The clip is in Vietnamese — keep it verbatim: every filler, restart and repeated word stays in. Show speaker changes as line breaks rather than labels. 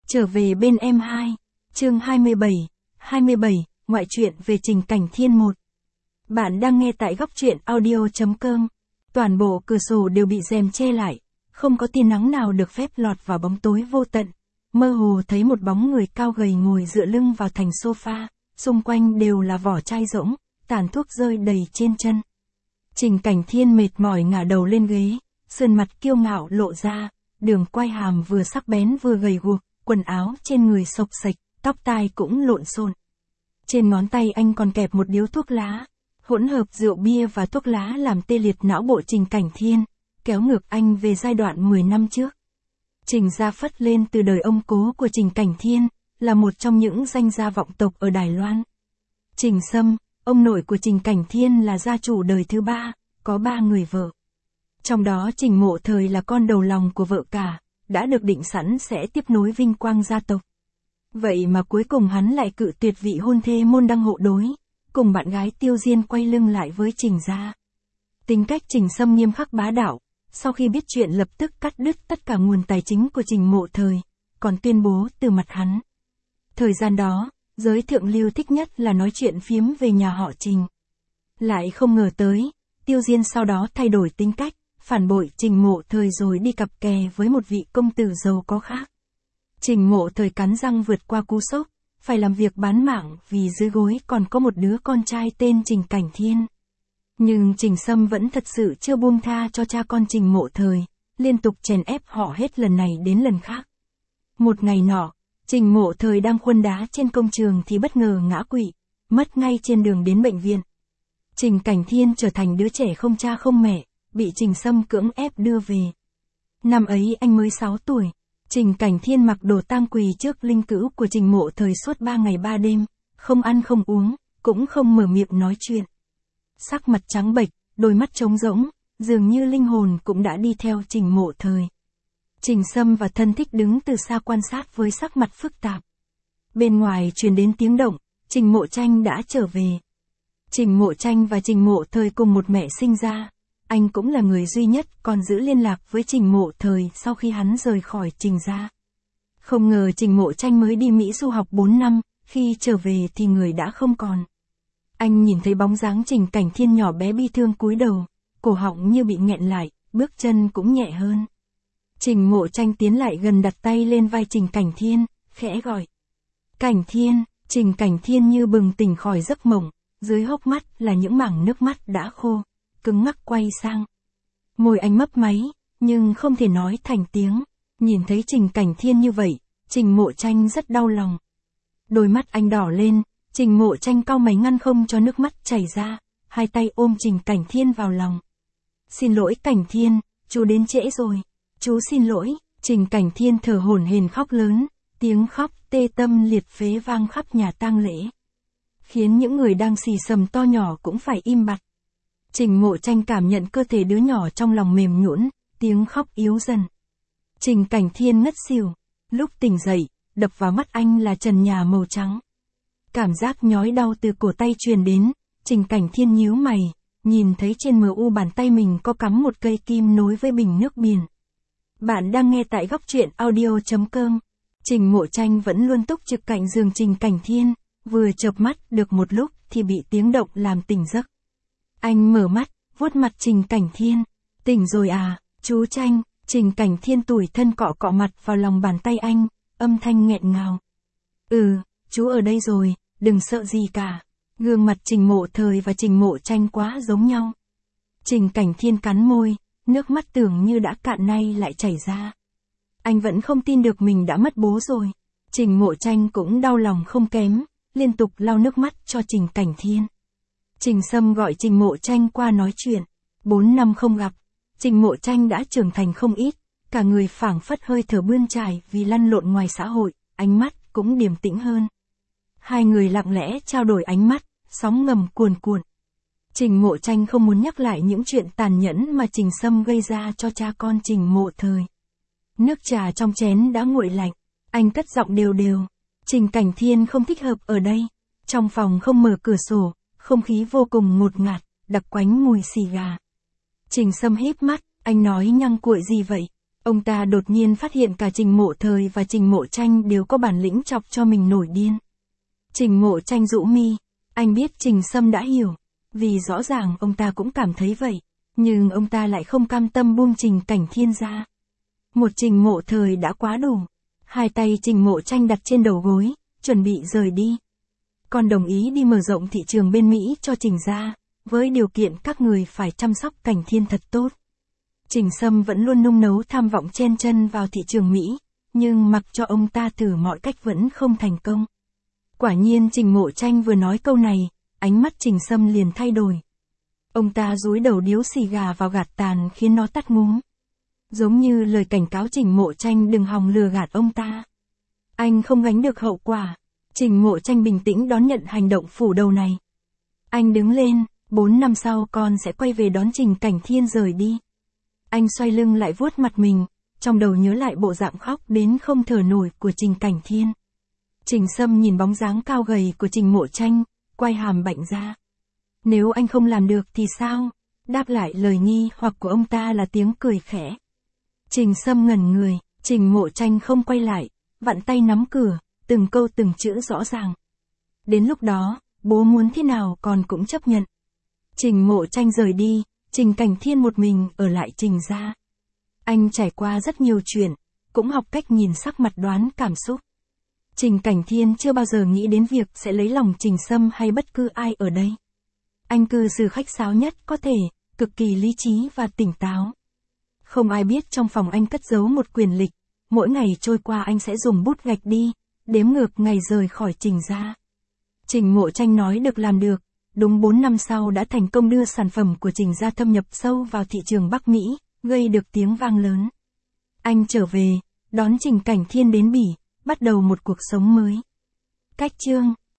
Trở về bên em hai, chương hai mươi bảy, hai mươi bảy, ngoại truyện về Trình Cảnh Thiên một. Bạn đang nghe tại góc truyện audio chấm com. Toàn bộ cửa sổ đều bị rèm che lại, không có tia nắng nào được phép lọt vào bóng tối vô tận. Mơ hồ thấy một bóng người cao gầy ngồi dựa lưng vào thành sofa, xung quanh đều là vỏ chai rỗng, tàn thuốc rơi đầy trên chân. Trình Cảnh Thiên mệt mỏi ngả đầu lên ghế, sườn mặt kiêu ngạo lộ ra, đường quai hàm vừa sắc bén vừa gầy guộc, quần áo trên người xộc xệch, tóc tai cũng lộn xộn. Trên ngón tay anh còn kẹp một điếu thuốc lá, hỗn hợp rượu bia và thuốc lá làm tê liệt não bộ Trình Cảnh Thiên, kéo ngược anh về giai đoạn mười năm trước. Trình gia phất lên từ đời ông cố của Trình Cảnh Thiên, là một trong những danh gia vọng tộc ở Đài Loan. Trình Sâm, ông nội của Trình Cảnh Thiên là gia chủ đời thứ ba, có ba người vợ. Trong đó Trình Mộ Thời là con đầu lòng của vợ cả, đã được định sẵn sẽ tiếp nối vinh quang gia tộc. Vậy mà cuối cùng hắn lại cự tuyệt vị hôn thê môn đăng hộ đối, cùng bạn gái Tiêu Diên quay lưng lại với Trình gia. Tính cách Trình Sâm nghiêm khắc bá đạo, sau khi biết chuyện lập tức cắt đứt tất cả nguồn tài chính của Trình Mộ Thời, còn tuyên bố từ mặt hắn. Thời gian đó, giới thượng lưu thích nhất là nói chuyện phiếm về nhà họ Trình. Lại không ngờ tới, Tiêu Diên sau đó thay đổi tính cách, phản bội Trình Mộ Thời rồi đi cặp kè với một vị công tử giàu có khác. Trình Mộ Thời cắn răng vượt qua cú sốc, phải làm việc bán mạng vì dưới gối còn có một đứa con trai tên Trình Cảnh Thiên. Nhưng Trình Sâm vẫn thật sự chưa buông tha cho cha con Trình Mộ Thời, liên tục chèn ép họ hết lần này đến lần khác. Một ngày nọ, Trình Mộ Thời đang khuân đá trên công trường thì bất ngờ ngã quỵ, mất ngay trên đường đến bệnh viện. Trình Cảnh Thiên trở thành đứa trẻ không cha không mẹ, bị Trình Sâm cưỡng ép đưa về. Năm ấy anh mới sáu tuổi, Trình Cảnh Thiên mặc đồ tang quỳ trước linh cữu của Trình Mộ Thời suốt ba ngày ba đêm, không ăn không uống, cũng không mở miệng nói chuyện. Sắc mặt trắng bệch, đôi mắt trống rỗng, dường như linh hồn cũng đã đi theo Trình Mộ Thời. Trình Sâm và thân thích đứng từ xa quan sát với sắc mặt phức tạp. Bên ngoài truyền đến tiếng động, Trình Mộ Tranh đã trở về. Trình Mộ Tranh và Trình Mộ Thời cùng một mẹ sinh ra, anh cũng là người duy nhất còn giữ liên lạc với Trình Mộ Thời sau khi hắn rời khỏi Trình gia. Không ngờ Trình Mộ Tranh mới đi Mỹ du học bốn năm, khi trở về thì người đã không còn. Anh nhìn thấy bóng dáng Trình Cảnh Thiên nhỏ bé bi thương cúi đầu, cổ họng như bị nghẹn lại, bước chân cũng nhẹ hơn. Trình Mộ Tranh tiến lại gần đặt tay lên vai Trình Cảnh Thiên, khẽ gọi. Cảnh Thiên, Trình Cảnh Thiên như bừng tỉnh khỏi giấc mộng, dưới hốc mắt là những mảng nước mắt đã khô, cứng ngắc quay sang. Môi anh mấp máy, nhưng không thể nói thành tiếng. Nhìn thấy Trình Cảnh Thiên như vậy, Trình Mộ Tranh rất đau lòng. Đôi mắt anh đỏ lên, Trình Mộ Tranh cau mày ngăn không cho nước mắt chảy ra, hai tay ôm Trình Cảnh Thiên vào lòng. Xin lỗi Cảnh Thiên, chú đến trễ rồi. Chú xin lỗi. Trình Cảnh Thiên thở hổn hển khóc lớn, tiếng khóc tê tâm liệt phế vang khắp nhà tang lễ, khiến những người đang xì xầm to nhỏ cũng phải im bặt. Trình Mộ Tranh cảm nhận cơ thể đứa nhỏ trong lòng mềm nhũn, tiếng khóc yếu dần. Trình Cảnh Thiên ngất xỉu, lúc tỉnh dậy, đập vào mắt anh là trần nhà màu trắng. Cảm giác nhói đau từ cổ tay truyền đến, Trình Cảnh Thiên nhíu mày, nhìn thấy trên mờ u bàn tay mình có cắm một cây kim nối với bình nước biển. Bạn đang nghe tại góc truyện audio chấm com. Trình Mộ Tranh vẫn luôn túc trực cạnh giường Trình Cảnh Thiên, vừa chợp mắt được một lúc thì bị tiếng động làm tỉnh giấc. Anh mở mắt, vuốt mặt Trình Cảnh Thiên. Tỉnh rồi à, chú Tranh. Trình Cảnh Thiên tủi thân cọ cọ mặt vào lòng bàn tay anh, âm thanh nghẹn ngào. Ừ, chú ở đây rồi, đừng sợ gì cả. Gương mặt Trình Mộ Thời và Trình Mộ Tranh quá giống nhau. Trình Cảnh Thiên cắn môi, nước mắt tưởng như đã cạn nay lại chảy ra. Anh vẫn không tin được mình đã mất bố rồi. Trình Mộ Tranh cũng đau lòng không kém, liên tục lau nước mắt cho Trình Cảnh Thiên. Trình Sâm gọi Trình Mộ Tranh qua nói chuyện. Bốn năm không gặp, Trình Mộ Tranh đã trưởng thành không ít, cả người phảng phất hơi thở bươn trải vì lăn lộn ngoài xã hội, ánh mắt cũng điềm tĩnh hơn. Hai người lặng lẽ trao đổi ánh mắt, sóng ngầm cuồn cuộn. Trình Mộ Tranh không muốn nhắc lại những chuyện tàn nhẫn mà Trình Sâm gây ra cho cha con Trình Mộ Thời. Nước trà trong chén đã nguội lạnh, anh cất giọng đều đều. Trình Cảnh Thiên không thích hợp ở đây. Trong phòng không mở cửa sổ, không khí vô cùng ngột ngạt, đặc quánh mùi xì gà. Trình Sâm híp mắt, anh nói nhăng cuội gì vậy? Ông ta đột nhiên phát hiện cả Trình Mộ Thời và Trình Mộ Tranh đều có bản lĩnh chọc cho mình nổi điên. Trình Mộ Tranh rũ mi, anh biết Trình Sâm đã hiểu, vì rõ ràng ông ta cũng cảm thấy vậy, nhưng ông ta lại không cam tâm buông Trình Cảnh Thiên ra. Một Trình Mộ Thời đã quá đủ. Hai tay Trình Mộ Tranh đặt trên đầu gối, chuẩn bị rời đi. Còn đồng ý đi mở rộng thị trường bên Mỹ cho Trình gia, với điều kiện các người phải chăm sóc Cảnh Thiên thật tốt. Trình Sâm vẫn luôn nung nấu tham vọng chen chân vào thị trường Mỹ, nhưng mặc cho ông ta thử mọi cách vẫn không thành công. Quả nhiên Trình Mộ Tranh vừa nói câu này, ánh mắt Trình Sâm liền thay đổi. Ông ta dúi đầu điếu xì gà vào gạt tàn khiến nó tắt ngúm. Giống như lời cảnh cáo Trình Mộ Tranh đừng hòng lừa gạt ông ta. Anh không gánh được hậu quả. Trình Mộ Tranh bình tĩnh đón nhận hành động phủ đầu này. Anh đứng lên, bốn năm sau con sẽ quay về đón Trình Cảnh Thiên rời đi. Anh xoay lưng lại vuốt mặt mình, trong đầu nhớ lại bộ dạng khóc đến không thở nổi của Trình Cảnh Thiên. Trình Sâm nhìn bóng dáng cao gầy của Trình Mộ Tranh, quay hàm bạnh ra. Nếu anh không làm được thì sao? Đáp lại lời nghi hoặc của ông ta là tiếng cười khẽ. Trình Sâm ngẩn người, Trình Mộ Tranh không quay lại, vặn tay nắm cửa, từng câu từng chữ rõ ràng. Đến lúc đó, bố muốn thế nào con cũng chấp nhận. Trình Mộ Tranh rời đi, Trình Cảnh Thiên một mình ở lại Trình gia. Anh trải qua rất nhiều chuyện, cũng học cách nhìn sắc mặt đoán cảm xúc. Trình Cảnh Thiên chưa bao giờ nghĩ đến việc sẽ lấy lòng Trình Sâm hay bất cứ ai ở đây. Anh cư xử khách sáo nhất có thể, cực kỳ lý trí và tỉnh táo. Không ai biết trong phòng anh cất giấu một quyển lịch, mỗi ngày trôi qua anh sẽ dùng bút gạch đi, đếm ngược ngày rời khỏi Trình gia. Trình Mộ Tranh nói được làm được, đúng bốn năm sau đã thành công đưa sản phẩm của Trình gia thâm nhập sâu vào thị trường Bắc Mỹ, gây được tiếng vang lớn. Anh trở về, đón Trình Cảnh Thiên đến Bỉ, bắt đầu một cuộc sống mới. Cách chương